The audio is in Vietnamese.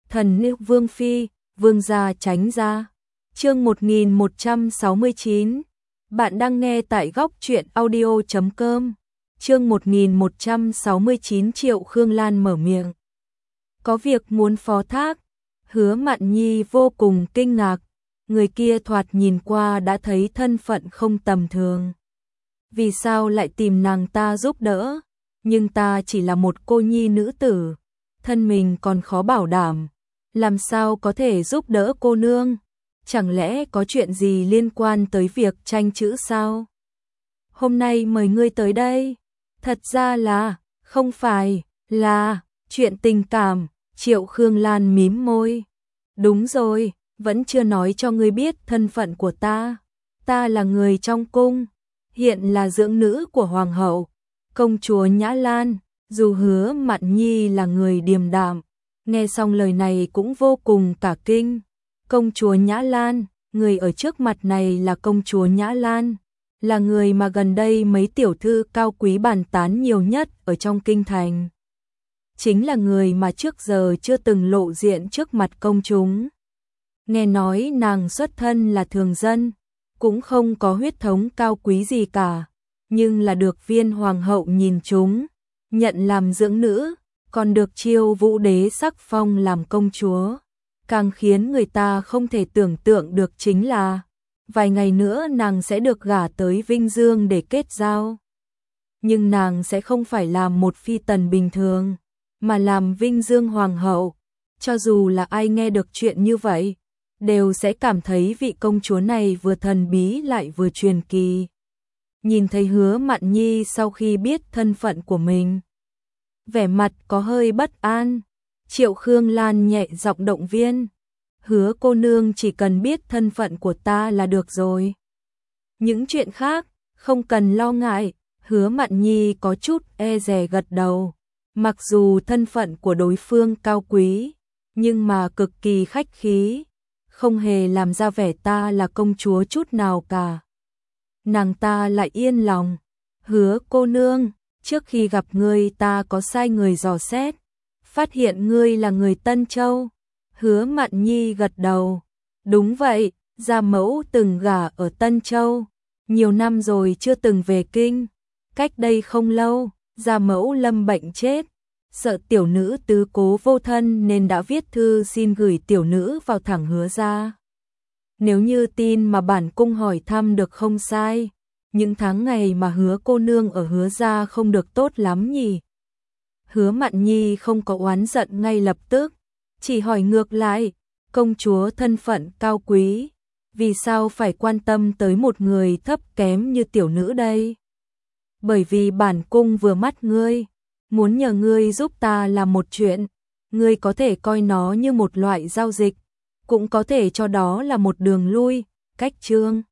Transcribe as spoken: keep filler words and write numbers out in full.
Thần nữ vương phi, vương gia tránh ra. Chương một nghìn một trăm sáu mươi chín. Bạn đang nghe tại góc truyện audio chấm com. Chương một nghìn một trăm sáu mươi chín. Triệu Khương Lan mở miệng. Có việc muốn phó thác. Hứa Mạn Nhi vô cùng kinh ngạc. Người kia thoạt nhìn qua đã thấy thân phận không tầm thường. Vì sao lại tìm nàng ta giúp đỡ? Nhưng ta chỉ là một cô nhi nữ tử, thân mình còn khó bảo đảm, làm sao có thể giúp đỡ cô nương? Chẳng lẽ có chuyện gì liên quan tới việc tranh chữ sao? Hôm nay mời ngươi tới đây, thật ra là, không phải, là, chuyện tình cảm. Triệu Khương Lan mím môi. Đúng rồi, vẫn chưa nói cho ngươi biết thân phận của ta. Ta là người trong cung, hiện là dưỡng nữ của hoàng hậu, công chúa Nhã Lan. Dù Hứa Mạn Nhi là người điềm đạm, nghe xong lời này cũng vô cùng cả kinh. Công chúa Nhã Lan, người ở trước mặt này là công chúa Nhã Lan, là người mà gần đây mấy tiểu thư cao quý bàn tán nhiều nhất ở trong kinh thành. Chính là người mà trước giờ chưa từng lộ diện trước mặt công chúng. Nghe nói nàng xuất thân là thường dân, cũng không có huyết thống cao quý gì cả, nhưng là được viên hoàng hậu nhìn chúng, nhận làm dưỡng nữ, còn được chiêu vũ đế sắc phong làm công chúa. Càng khiến người ta không thể tưởng tượng được chính là, vài ngày nữa nàng sẽ được gả tới Vinh Dương để kết giao. Nhưng nàng sẽ không phải làm một phi tần bình thường, mà làm Vinh Dương hoàng hậu. Cho dù là ai nghe được chuyện như vậy, đều sẽ cảm thấy vị công chúa này vừa thần bí lại vừa truyền kỳ. Nhìn thấy Hứa Mạn Nhi sau khi biết thân phận của mình, vẻ mặt có hơi bất an. Triệu Khương Lan nhẹ giọng động viên. Hứa cô nương chỉ cần biết thân phận của ta là được rồi. Những chuyện khác, không cần lo ngại. Hứa Mạn Nhi có chút e dè gật đầu. Mặc dù thân phận của đối phương cao quý, nhưng mà cực kỳ khách khí, không hề làm ra vẻ ta là công chúa chút nào cả. Nàng ta lại yên lòng. Hứa cô nương, trước khi gặp ngươi ta có sai người dò xét, phát hiện ngươi là người Tân Châu. Hứa Mạn Nhi gật đầu. Đúng vậy, gia mẫu từng gả ở Tân Châu, nhiều năm rồi chưa từng về kinh. Cách đây không lâu, gia mẫu lâm bệnh chết, sợ tiểu nữ tứ cố vô thân nên đã viết thư xin gửi tiểu nữ vào thẳng Hứa gia. Nếu như tin mà bản cung hỏi thăm được không sai, những tháng ngày mà Hứa cô nương ở Hứa gia không được tốt lắm nhỉ? Hứa Mạn Nhi không có oán giận ngay lập tức, chỉ hỏi ngược lại, công chúa thân phận cao quý, vì sao phải quan tâm tới một người thấp kém như tiểu nữ đây? Bởi vì bản cung vừa mắt ngươi, muốn nhờ ngươi giúp ta làm một chuyện, ngươi có thể coi nó như một loại giao dịch, cũng có thể cho đó là một đường lui, cách chương.